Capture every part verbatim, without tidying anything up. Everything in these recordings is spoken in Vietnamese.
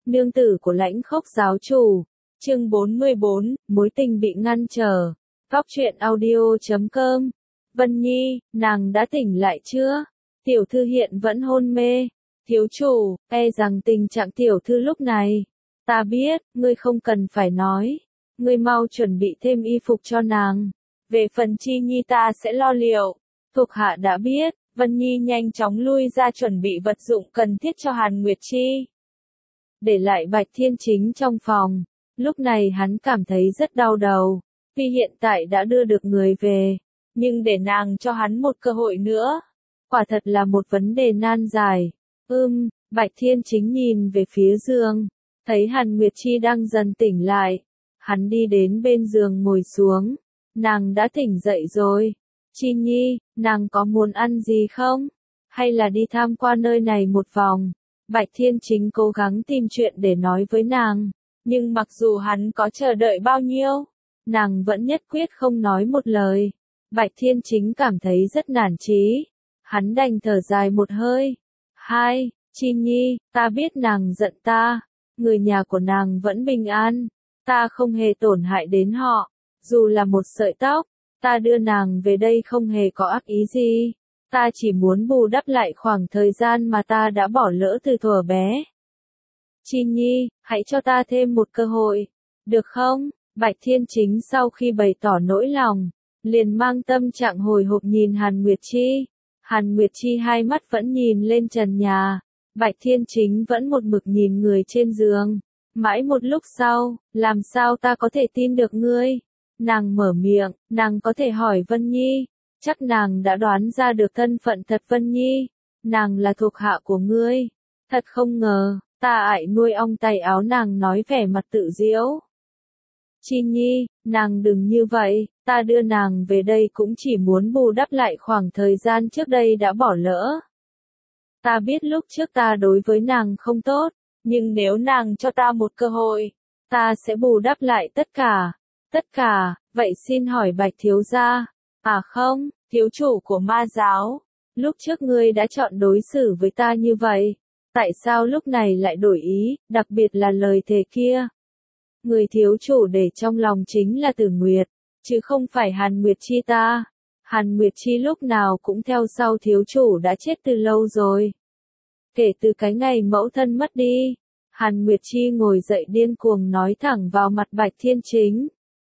nương tử của Lãnh Khốc giáo chủ. Chương bốn mươi bốn, mối tình bị ngăn trở. Góc truyện audio chấm com. Vân Nhi, nàng đã tỉnh lại chưa? Tiểu thư hiện vẫn hôn mê. Thiếu chủ, e rằng tình trạng tiểu thư lúc này. Ta biết, ngươi không cần phải nói. Ngươi mau chuẩn bị thêm y phục cho nàng. Về phần Chi Nhi ta sẽ lo liệu. Thuộc hạ đã biết. Vân Nhi nhanh chóng lui ra chuẩn bị vật dụng cần thiết cho Hàn Nguyệt Chi. Để lại Bạch Thiên Chính trong phòng. Lúc này hắn cảm thấy rất đau đầu. Vì hiện tại đã đưa được người về. Nhưng để nàng cho hắn một cơ hội nữa. Quả thật là một vấn đề nan giải. Ưm, Bạch Thiên Chính nhìn về phía giường. Thấy Hàn Nguyệt Chi đang dần tỉnh lại. Hắn đi đến bên giường ngồi xuống. Nàng đã tỉnh dậy rồi. Chi Nhi, nàng có muốn ăn gì không? Hay là đi tham quan nơi này một vòng? Bạch Thiên Chính cố gắng tìm chuyện để nói với nàng. Nhưng mặc dù hắn có chờ đợi bao nhiêu, nàng vẫn nhất quyết không nói một lời. Bạch Thiên Chính cảm thấy rất nản chí. Hắn đành thở dài một hơi. Hai, Chi Nhi, ta biết nàng giận ta. Người nhà của nàng vẫn bình an. Ta không hề tổn hại đến họ. Dù là một sợi tóc. Ta đưa nàng về đây không hề có ác ý gì. Ta chỉ muốn bù đắp lại khoảng thời gian mà ta đã bỏ lỡ từ thuở bé. Chi Nhi, hãy cho ta thêm một cơ hội. Được không? Bạch Thiên Chính sau khi bày tỏ nỗi lòng, liền mang tâm trạng hồi hộp nhìn Hàn Nguyệt Chi. Hàn Nguyệt Chi hai mắt vẫn nhìn lên trần nhà. Bạch Thiên Chính vẫn một mực nhìn người trên giường. Mãi một lúc sau, làm sao ta có thể tin được ngươi? Nàng mở miệng, nàng có thể hỏi Vân Nhi. Chắc nàng đã đoán ra được thân phận thật Vân Nhi. Nàng là thuộc hạ của ngươi. Thật không ngờ, ta ải nuôi ong tay áo, nàng nói vẻ mặt tự diễu. Chi Nhi, nàng đừng như vậy, ta đưa nàng về đây cũng chỉ muốn bù đắp lại khoảng thời gian trước đây đã bỏ lỡ. Ta biết lúc trước ta đối với nàng không tốt, nhưng nếu nàng cho ta một cơ hội, ta sẽ bù đắp lại tất cả. Tất cả, vậy xin hỏi Bạch thiếu gia. À không, thiếu chủ của ma giáo. Lúc trước ngươi đã chọn đối xử với ta như vậy. Tại sao lúc này lại đổi ý, đặc biệt là lời thề kia? Người thiếu chủ để trong lòng chính là Tử Nguyệt, chứ không phải Hàn Nguyệt Chi ta. Hàn Nguyệt Chi lúc nào cũng theo sau thiếu chủ đã chết từ lâu rồi. Kể từ cái ngày mẫu thân mất đi, Hàn Nguyệt Chi ngồi dậy điên cuồng nói thẳng vào mặt Bạch Thiên Chính.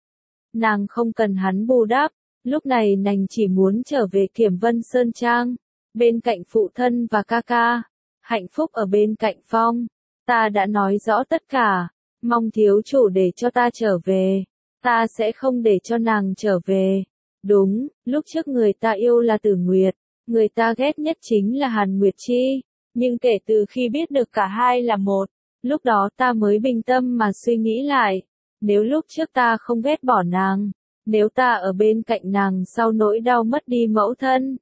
Nàng không cần hắn bù đắp, lúc này nàng chỉ muốn trở về Kiểm Vân Sơn Trang, bên cạnh phụ thân và ca ca, hạnh phúc ở bên cạnh Phong. Ta đã nói rõ tất cả, mong thiếu chủ để cho ta trở về, ta sẽ không để cho nàng trở về. Đúng, lúc trước người ta yêu là Tử Nguyệt, người ta ghét nhất chính là Hàn Nguyệt Chi, nhưng kể từ khi biết được cả hai là một, lúc đó ta mới bình tâm mà suy nghĩ lại. Nếu lúc trước ta không ghét bỏ nàng, nếu ta ở bên cạnh nàng sau nỗi đau mất đi mẫu thân,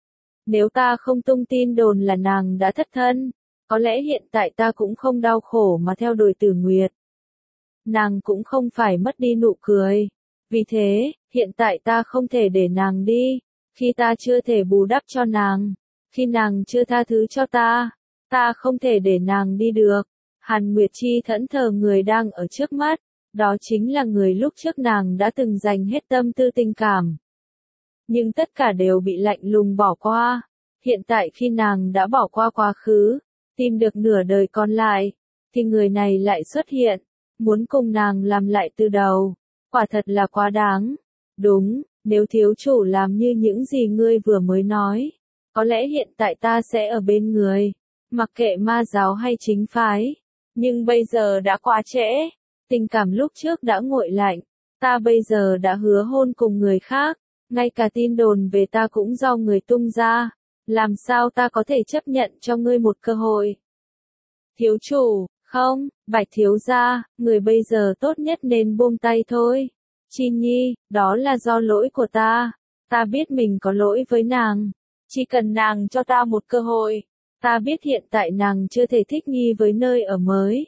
nếu ta không tung tin đồn là nàng đã thất thân, có lẽ hiện tại ta cũng không đau khổ mà theo đuổi Tử Nguyệt. Nàng cũng không phải mất đi nụ cười. Vì thế, hiện tại ta không thể để nàng đi. Khi ta chưa thể bù đắp cho nàng, khi nàng chưa tha thứ cho ta, ta không thể để nàng đi được. Hàn Nguyệt Chi thẫn thờ người đang ở trước mắt. Đó chính là người lúc trước nàng đã từng dành hết tâm tư tình cảm. Nhưng tất cả đều bị lạnh lùng bỏ qua. Hiện tại khi nàng đã bỏ qua quá khứ, tìm được nửa đời còn lại, thì người này lại xuất hiện, muốn cùng nàng làm lại từ đầu. Quả thật là quá đáng. Đúng, nếu thiếu chủ làm như những gì ngươi vừa mới nói, có lẽ hiện tại ta sẽ ở bên người, mặc kệ ma giáo hay chính phái. Nhưng bây giờ đã quá trễ. Tình cảm lúc trước đã nguội lạnh, ta bây giờ đã hứa hôn cùng người khác, ngay cả tin đồn về ta cũng do người tung ra, làm sao ta có thể chấp nhận cho ngươi một cơ hội? Thiếu chủ, không, Bạch thiếu gia, người bây giờ tốt nhất nên buông tay thôi. Chi Nhi, đó là do lỗi của ta, ta biết mình có lỗi với nàng, chỉ cần nàng cho ta một cơ hội, ta biết hiện tại nàng chưa thể thích nghi với nơi ở mới.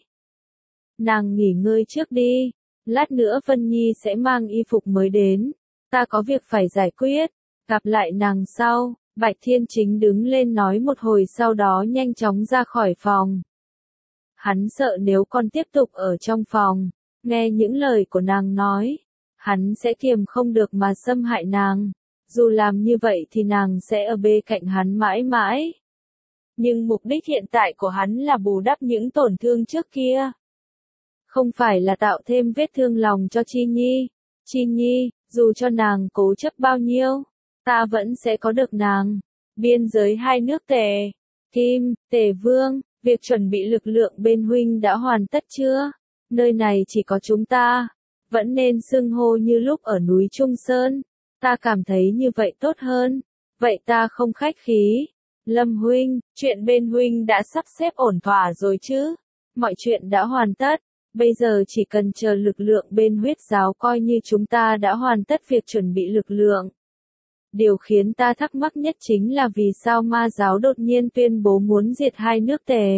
Nàng nghỉ ngơi trước đi, lát nữa Vân Nhi sẽ mang y phục mới đến, ta có việc phải giải quyết, gặp lại nàng sau. Bạch Thiên Chính đứng lên nói một hồi sau đó nhanh chóng ra khỏi phòng. Hắn sợ nếu con tiếp tục ở trong phòng, nghe những lời của nàng nói, hắn sẽ kiềm không được mà xâm hại nàng. Dù làm như vậy thì nàng sẽ ở bên cạnh hắn mãi mãi. Nhưng mục đích hiện tại của hắn là bù đắp những tổn thương trước kia. Không phải là tạo thêm vết thương lòng cho Chi Nhi. Chi Nhi, dù cho nàng cố chấp bao nhiêu, ta vẫn sẽ có được nàng. Biên giới hai nước Tề, Kim, Tề Vương, việc chuẩn bị lực lượng bên huynh đã hoàn tất chưa? Nơi này chỉ có chúng ta, vẫn nên xưng hô như lúc ở núi Trung Sơn. Ta cảm thấy như vậy tốt hơn. Vậy ta không khách khí. Lâm huynh, chuyện bên huynh đã sắp xếp ổn thỏa rồi chứ? Mọi chuyện đã hoàn tất. Bây giờ chỉ cần chờ lực lượng bên huyết giáo coi như chúng ta đã hoàn tất việc chuẩn bị lực lượng. Điều khiến ta thắc mắc nhất chính là vì sao ma giáo đột nhiên tuyên bố muốn diệt hai nước Tề,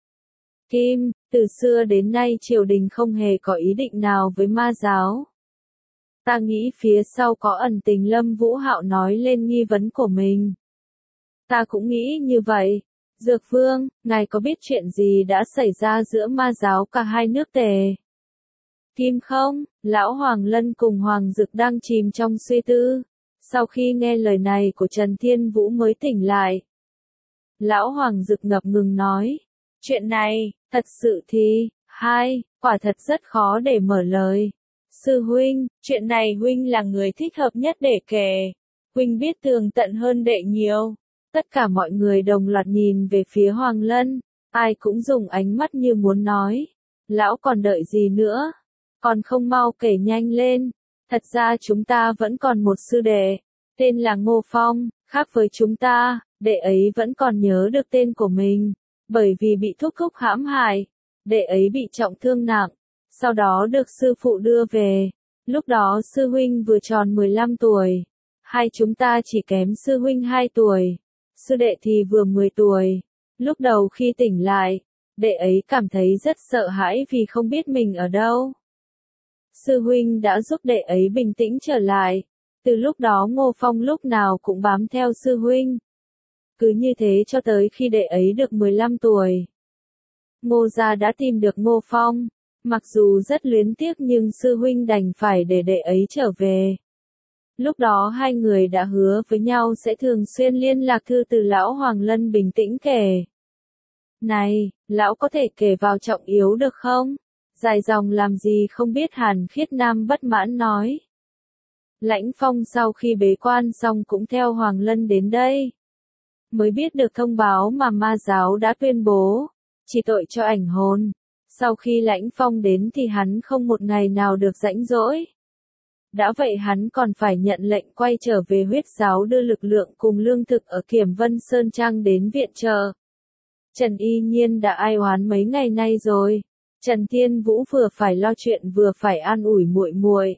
Kim. Từ xưa đến nay triều đình không hề có ý định nào với ma giáo. Ta nghĩ phía sau có ẩn tình. Lâm Vũ Hạo nói lên nghi vấn của mình. Ta cũng nghĩ như vậy. Dược Vương, ngài có biết chuyện gì đã xảy ra giữa ma giáo cả hai nước Tề, Kim không? Lão Hoàng Lân cùng Hoàng Dực đang chìm trong suy tư. Sau khi nghe lời này của Trần Thiên Vũ mới tỉnh lại. Lão Hoàng Dực ngập ngừng nói. Chuyện này, thật sự thì, hai, quả thật rất khó để mở lời. Sư huynh, chuyện này huynh là người thích hợp nhất để kể. Huynh biết tường tận hơn đệ nhiều. Tất cả mọi người đồng loạt nhìn về phía Hoàng Lân. Ai cũng dùng ánh mắt như muốn nói. Lão còn đợi gì nữa? Còn không mau kể nhanh lên. Thật ra chúng ta vẫn còn một sư đệ. Tên là Ngô Phong. Khác với chúng ta, đệ ấy vẫn còn nhớ được tên của mình. Bởi vì bị thúc thúc hãm hại, đệ ấy bị trọng thương nặng. Sau đó được sư phụ đưa về. Lúc đó sư huynh vừa tròn mười lăm tuổi. Hai chúng ta chỉ kém sư huynh hai tuổi. Sư đệ thì vừa mười tuổi. Lúc đầu khi tỉnh lại, đệ ấy cảm thấy rất sợ hãi vì không biết mình ở đâu. Sư huynh đã giúp đệ ấy bình tĩnh trở lại. Từ lúc đó Ngô Phong lúc nào cũng bám theo sư huynh. Cứ như thế cho tới khi đệ ấy được mười lăm tuổi. Ngô gia đã tìm được Ngô Phong. Mặc dù rất luyến tiếc nhưng sư huynh đành phải để đệ ấy trở về. Lúc đó hai người đã hứa với nhau sẽ thường xuyên liên lạc. Thư từ lão Hoàng Lân bình tĩnh kể. Này, lão có thể kể vào trọng yếu được không? Dài dòng làm gì không biết. Hàn Khiết Nam bất mãn nói. Lãnh Phong sau khi bế quan xong cũng theo Hoàng Lân đến đây. Mới biết được thông báo mà ma giáo đã tuyên bố. Chỉ tội cho ảnh hồn. Sau khi Lãnh Phong đến thì hắn không một ngày nào được rảnh rỗi. Đã vậy hắn còn phải nhận lệnh quay trở về huyết giáo đưa lực lượng cùng lương thực ở Kiểm Vân Sơn Trang đến viện trợ. Trần Y Nhiên đã ai oán mấy ngày nay rồi. Trần Thiên Vũ vừa phải lo chuyện vừa phải an ủi muội muội.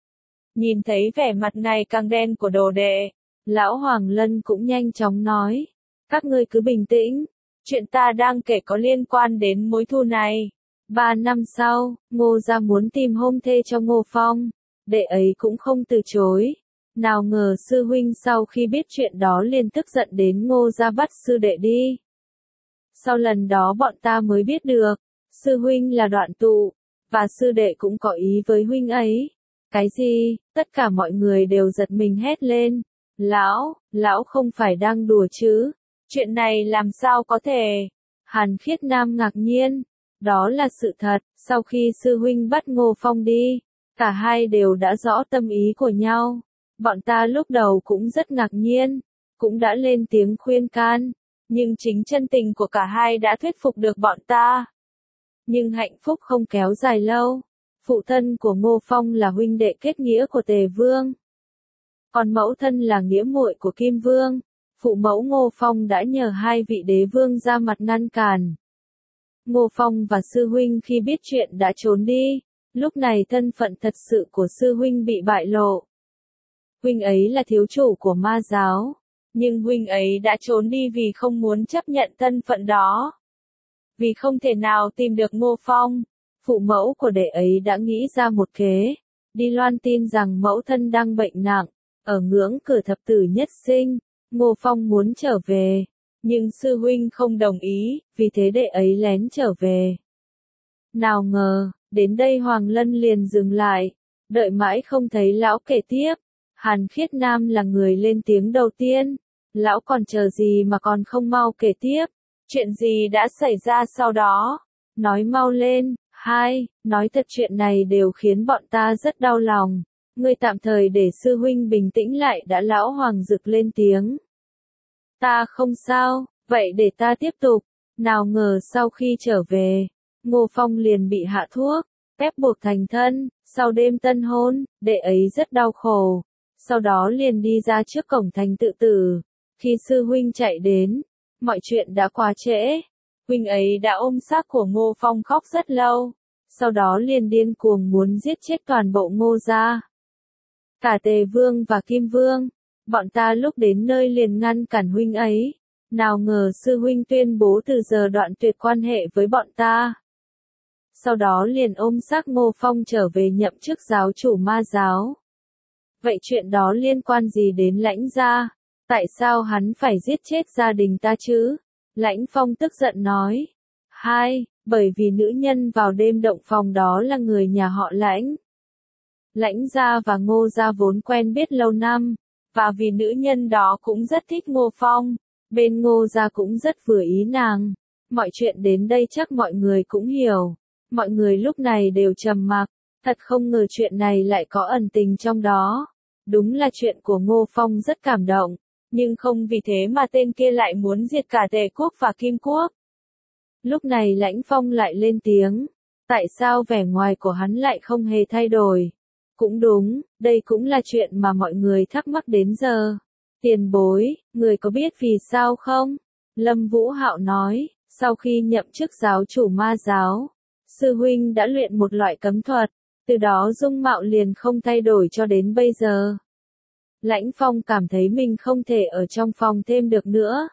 Nhìn thấy vẻ mặt ngày càng đen của đồ đệ, lão Hoàng Lân cũng nhanh chóng nói. Các ngươi cứ bình tĩnh. Chuyện ta đang kể có liên quan đến mối thù này. Ba năm sau, Ngô gia muốn tìm hôn thê cho Ngô Phong. Đệ ấy cũng không từ chối. Nào ngờ sư huynh sau khi biết chuyện đó liền tức giận đến Ngô gia bắt sư đệ đi. Sau lần đó bọn ta mới biết được, sư huynh là đoạn tụ, và sư đệ cũng có ý với huynh ấy. Cái gì? Tất cả mọi người đều giật mình hét lên. Lão, lão không phải đang đùa chứ? Chuyện này làm sao có thể? Hàn Khiết Nam ngạc nhiên. Đó là sự thật, sau khi sư huynh bắt Ngô Phong đi, cả hai đều đã rõ tâm ý của nhau. Bọn ta lúc đầu cũng rất ngạc nhiên, cũng đã lên tiếng khuyên can, nhưng chính chân tình của cả hai đã thuyết phục được bọn ta. Nhưng hạnh phúc không kéo dài lâu. Phụ thân của Ngô Phong là huynh đệ kết nghĩa của Tề Vương. Còn mẫu thân là nghĩa muội của Kim Vương. Phụ mẫu Ngô Phong đã nhờ hai vị đế vương ra mặt ngăn cản. Ngô Phong và sư huynh khi biết chuyện đã trốn đi. Lúc này thân phận thật sự của sư huynh bị bại lộ. Huynh ấy là thiếu chủ của ma giáo. Nhưng huynh ấy đã trốn đi vì không muốn chấp nhận thân phận đó. Vì không thể nào tìm được Ngô Phong, phụ mẫu của đệ ấy đã nghĩ ra một kế. Đi loan tin rằng mẫu thân đang bệnh nặng, ở ngưỡng cửa thập tử nhất sinh. Ngô Phong muốn trở về, nhưng sư huynh không đồng ý, vì thế đệ ấy lén trở về. Nào ngờ, đến đây Hoàng Lân liền dừng lại, đợi mãi không thấy lão kể tiếp. Hàn Khiết Nam là người lên tiếng đầu tiên. Lão còn chờ gì mà còn không mau kể tiếp? Chuyện gì đã xảy ra sau đó? Nói mau lên. Hai, nói thật chuyện này đều khiến bọn ta rất đau lòng. Ngươi tạm thời để sư huynh bình tĩnh lại đã. Lão Hoàng rực lên tiếng. Ta không sao, vậy để ta tiếp tục. Nào ngờ sau khi trở về, Ngô Phong liền bị hạ thuốc, ép buộc thành thân. Sau đêm tân hôn, đệ ấy rất đau khổ. Sau đó liền đi ra trước cổng thành tự tử. Khi sư huynh chạy đến, mọi chuyện đã quá trễ. Huynh ấy đã ôm xác của Ngô Phong khóc rất lâu. Sau đó liền điên cuồng muốn giết chết toàn bộ Ngô gia. Cả Tề Vương và Kim Vương. Bọn ta lúc đến nơi liền ngăn cản huynh ấy. Nào ngờ sư huynh tuyên bố từ giờ đoạn tuyệt quan hệ với bọn ta. Sau đó liền ôm xác Ngô Phong trở về nhậm chức giáo chủ Ma giáo. Vậy chuyện đó liên quan gì đến Lãnh gia? Tại sao hắn phải giết chết gia đình ta chứ? Lãnh Phong tức giận nói. Hai, bởi vì nữ nhân vào đêm động phòng đó là người nhà họ Lãnh. Lãnh gia và Ngô gia vốn quen biết lâu năm, và vì nữ nhân đó cũng rất thích Ngô Phong, bên Ngô gia cũng rất vừa ý nàng. Mọi chuyện đến đây chắc mọi người cũng hiểu. Mọi người lúc này đều trầm mặc, thật không ngờ chuyện này lại có ẩn tình trong đó. Đúng là chuyện của Ngô Phong rất cảm động, nhưng không vì thế mà tên kia lại muốn diệt cả Tề quốc và Kim quốc. Lúc này Lãnh Phong lại lên tiếng, tại sao vẻ ngoài của hắn lại không hề thay đổi? Cũng đúng, đây cũng là chuyện mà mọi người thắc mắc đến giờ. Tiền bối, người có biết vì sao không? Lâm Vũ Hạo nói, sau khi nhậm chức giáo chủ Ma giáo, sư huynh đã luyện một loại cấm thuật, từ đó dung mạo liền không thay đổi cho đến bây giờ. Lãnh Phong cảm thấy mình không thể ở trong phòng thêm được nữa.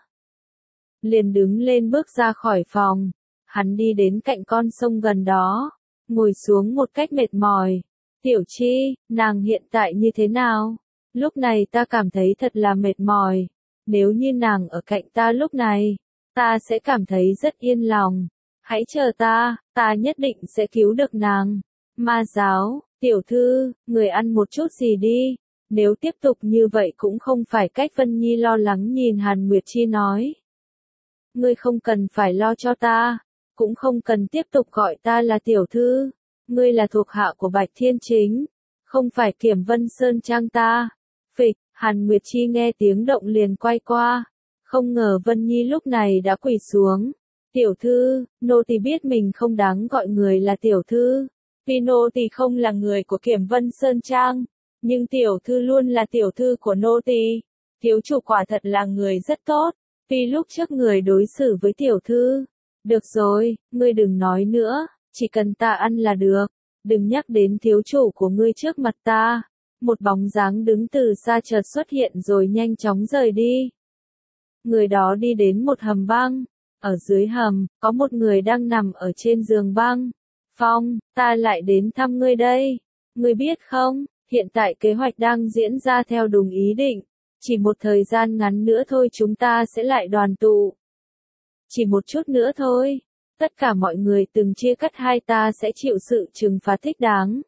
Liền đứng lên bước ra khỏi phòng, hắn đi đến cạnh con sông gần đó, ngồi xuống một cách mệt mỏi. Tiểu Chi, nàng hiện tại như thế nào? Lúc này ta cảm thấy thật là mệt mỏi. Nếu như nàng ở cạnh ta lúc này, ta sẽ cảm thấy rất yên lòng. Hãy chờ ta, ta nhất định sẽ cứu được nàng. Ma giáo, tiểu thư, người ăn một chút gì đi. Nếu tiếp tục như vậy cũng không phải cách. Vân Nhi lo lắng nhìn Hàn Nguyệt Chi nói. Ngươi không cần phải lo cho ta, cũng không cần tiếp tục gọi ta là tiểu thư. Ngươi là thuộc hạ của Bạch Thiên Chính, không phải Kiểm Vân Sơn Trang ta. Phịch, Hàn Nguyệt Chi nghe tiếng động liền quay qua. Không ngờ Vân Nhi lúc này đã quỳ xuống. Tiểu thư, nô tỳ biết mình không đáng gọi người là tiểu thư. Vì nô tỳ không là người của Kiểm Vân Sơn Trang. Nhưng tiểu thư luôn là tiểu thư của nô tỳ. Thiếu chủ quả thật là người rất tốt. Vì lúc trước người đối xử với tiểu thư. Được rồi, ngươi đừng nói nữa. Chỉ cần ta ăn là được. Đừng nhắc đến thiếu chủ của ngươi trước mặt ta. Một bóng dáng đứng từ xa chợt xuất hiện rồi nhanh chóng rời đi. Người đó đi đến một hầm băng. Ở dưới hầm, có một người đang nằm ở trên giường băng. Phong, ta lại đến thăm ngươi đây. Ngươi biết không, hiện tại kế hoạch đang diễn ra theo đúng ý định. Chỉ một thời gian ngắn nữa thôi chúng ta sẽ lại đoàn tụ. Chỉ một chút nữa thôi. Tất cả mọi người từng chia cắt hai ta sẽ chịu sự trừng phạt thích đáng.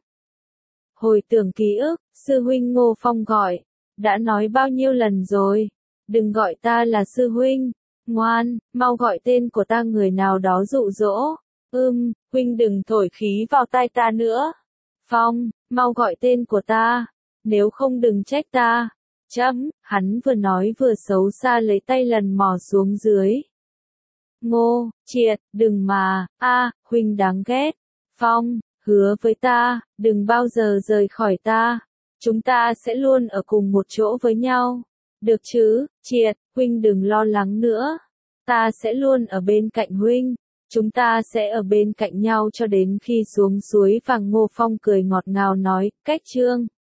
Hồi tưởng ký ức, sư huynh Ngô Phong gọi. Đã nói bao nhiêu lần rồi. Đừng gọi ta là sư huynh. Ngoan, mau gọi tên của ta. Người nào đó dụ dỗ. Ưm, huynh đừng thổi khí vào tai ta nữa. Phong, mau gọi tên của ta. Nếu không đừng trách ta. Chấm, hắn vừa nói vừa xấu xa lấy tay lần mò xuống dưới. Ngô, Triệt, đừng mà, a, huynh đáng ghét. Phong, hứa với ta, đừng bao giờ rời khỏi ta. Chúng ta sẽ luôn ở cùng một chỗ với nhau. Được chứ, Triệt, huynh đừng lo lắng nữa. Ta sẽ luôn ở bên cạnh huynh. Chúng ta sẽ ở bên cạnh nhau cho đến khi xuống suối vàng. Ngô Phong cười ngọt ngào nói, cách chương.